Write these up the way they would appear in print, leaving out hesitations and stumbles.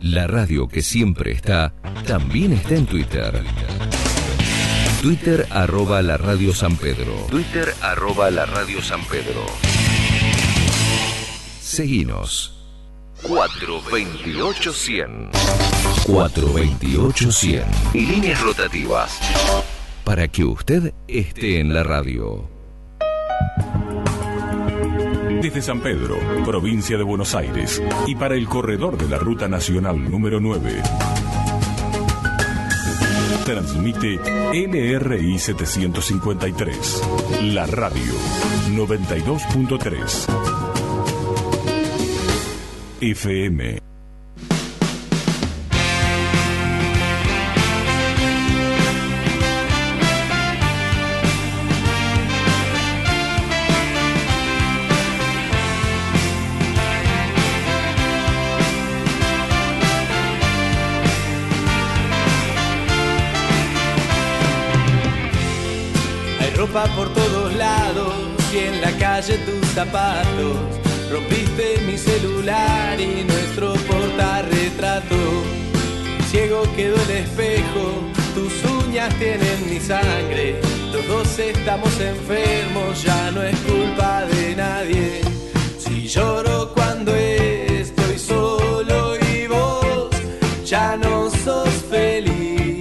La radio que siempre está, también está en Twitter. Twitter @La Radio San Pedro. Twitter @La Radio San Pedro. Seguinos. 428-100. 428-100. Y líneas rotativas. Para que usted esté en la radio. Desde San Pedro, provincia de Buenos Aires, y para el corredor de la Ruta Nacional número 9. Transmite LRI 753, la radio 92.3 FM. Por todos lados y en la calle tus zapatos. Rompiste mi celular y nuestro portarretrato. Ciego quedó el espejo, tus uñas tienen mi sangre. Todos estamos enfermos, ya no es culpa de nadie. Si lloro cuando estoy solo y vos ya no sos feliz.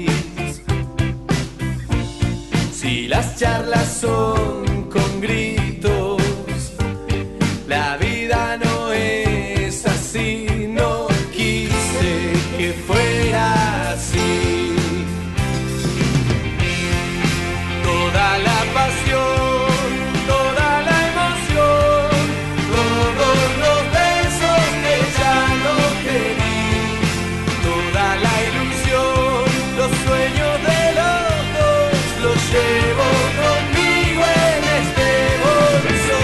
Si las charlas son con gritos, la vida no es así, no quise que fuera así. Toda la pasión, toda la emoción, todos los besos que ya no te di, toda la ilusión, los sueños de los dos, los llevo conmigo en este bolso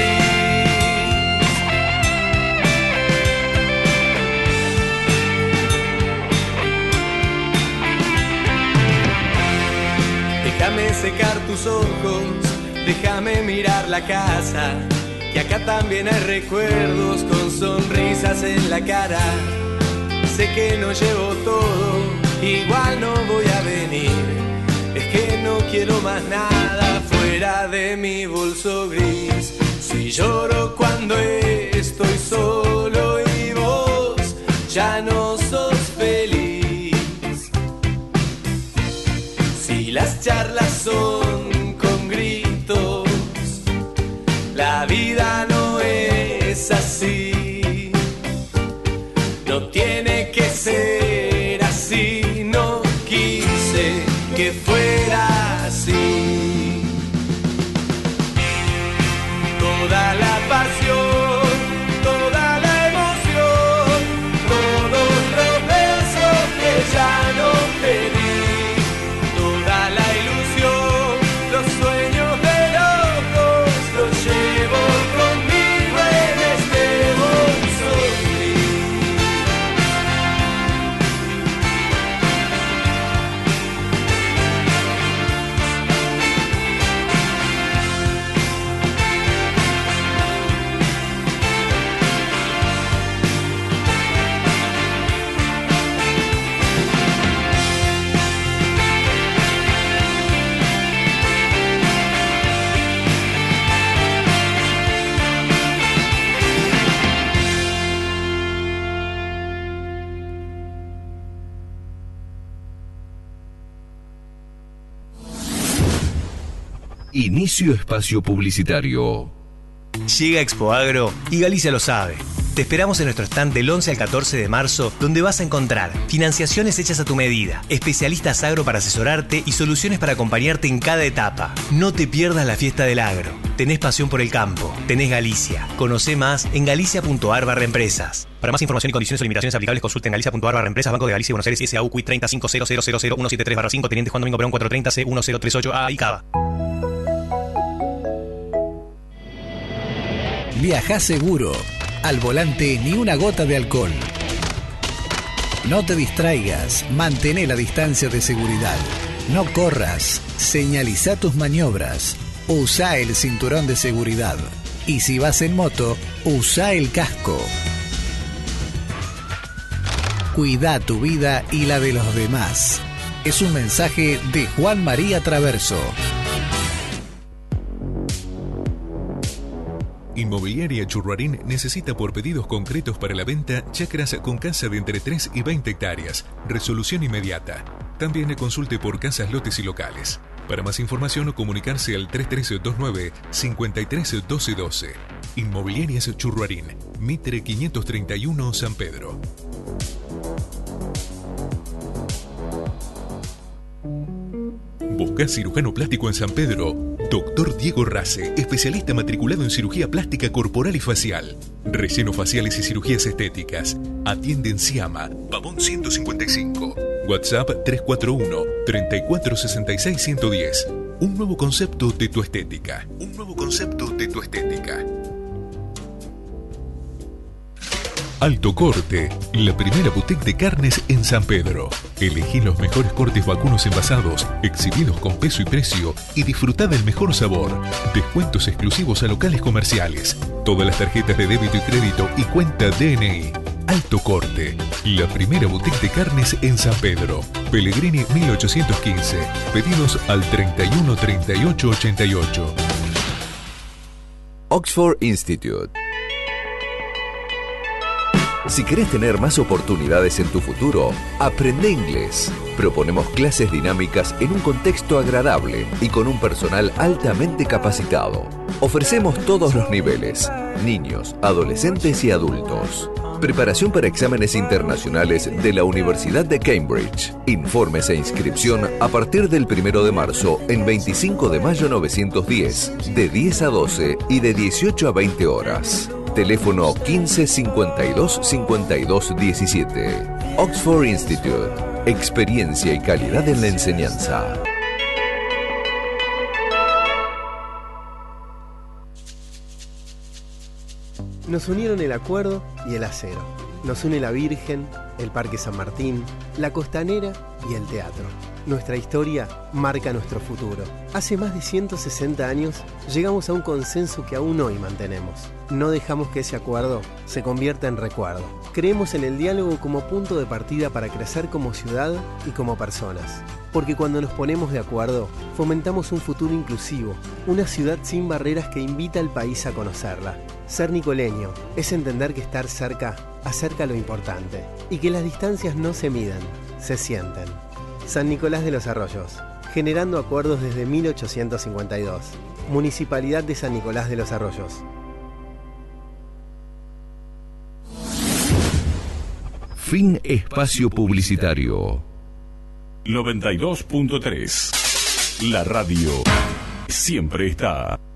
gris. Déjame secar tus ojos, déjame mirar la casa, que acá también hay recuerdos con sonrisas en la cara. Sé que no llevo todo, igual no voy a venir. Es que no quiero más nada fuera de mi bolso gris. Si lloro cuando estoy solo y vos ya no sos feliz. Si las charlas son con gritos, la vida no es así. No tiene que ser así, no quise que fuera así. Toda la pasión, toda la emoción, todos los besos que ya no te di, toda la ilusión, los sueños de los dos, los llevo conmigo en este bolso gris. Inicio espacio publicitario. Llega Expo Agro y Galicia lo sabe. Te esperamos en nuestro stand del 11 al 14 de marzo, donde vas a encontrar financiaciones hechas a tu medida, especialistas agro para asesorarte y soluciones para acompañarte en cada etapa. No te pierdas la fiesta del agro. Tenés pasión por el campo, tenés Galicia. Conocé más en galicia.ar/empresas. Para más información y condiciones o limitaciones aplicables, consulta en galicia.ar/empresas, Banco de Galicia, Buenos Aires, SAU, CUI 3050000173/5, Teniente Juan Domingo Perón 430C1038A y Cava. Viajá seguro. Al volante ni una gota de alcohol. No te distraigas. Mantén la distancia de seguridad. No corras. Señalizá tus maniobras. Usá el cinturón de seguridad. Y si vas en moto, usá el casco. Cuida tu vida y la de los demás. Es un mensaje de Juan María Traverso. Inmobiliaria Churruarín necesita por pedidos concretos para la venta chacras con casa de entre 3 y 20 hectáreas. Resolución inmediata. También consulte por casas, lotes y locales. Para más información o comunicarse al 3329-531212. Inmobiliarias Churruarín, Mitre 531 San Pedro. ¿Buscás cirujano plástico en San Pedro? Doctor Diego Race, especialista matriculado en cirugía plástica corporal y facial, rellenos faciales y cirugías estéticas. Atiende en Siama, Pavón 155. WhatsApp 341-3466-110. Un nuevo concepto de tu estética. Un nuevo concepto de tu estética. Alto Corte, la primera boutique de carnes en San Pedro. Elegí los mejores cortes vacunos envasados, exhibidos con peso y precio, y disfrutá del mejor sabor. Descuentos exclusivos a locales comerciales. Todas las tarjetas de débito y crédito y cuenta DNI. Alto Corte, la primera boutique de carnes en San Pedro. Pellegrini 1815. Pedidos al 31 38 88. Oxford Institute. Si querés tener más oportunidades en tu futuro, aprende inglés. Proponemos clases dinámicas en un contexto agradable y con un personal altamente capacitado. Ofrecemos todos los niveles, niños, adolescentes y adultos. Preparación para exámenes internacionales de la Universidad de Cambridge. Informes e inscripción a partir del 1 de marzo en 25 de mayo 910, de 10 a 12 y de 18 a 20 horas. Teléfono 15 52 52 17. Oxford Institute. Experiencia y calidad en la enseñanza. Nos unieron el acuerdo y el acero. Nos une la Virgen, el Parque San Martín, la Costanera y el teatro. Nuestra historia marca nuestro futuro. Hace más de 160 años llegamos a un consenso que aún hoy mantenemos. No dejamos que ese acuerdo se convierta en recuerdo. Creemos en el diálogo como punto de partida para crecer como ciudad y como personas. Porque cuando nos ponemos de acuerdo, fomentamos un futuro inclusivo, una ciudad sin barreras que invita al país a conocerla. Ser nicoleño es entender que estar cerca acerca lo importante y que las distancias no se miden, se sienten. San Nicolás de los Arroyos, generando acuerdos desde 1852. Municipalidad de San Nicolás de los Arroyos. Fin espacio publicitario. 92.3. La radio siempre está.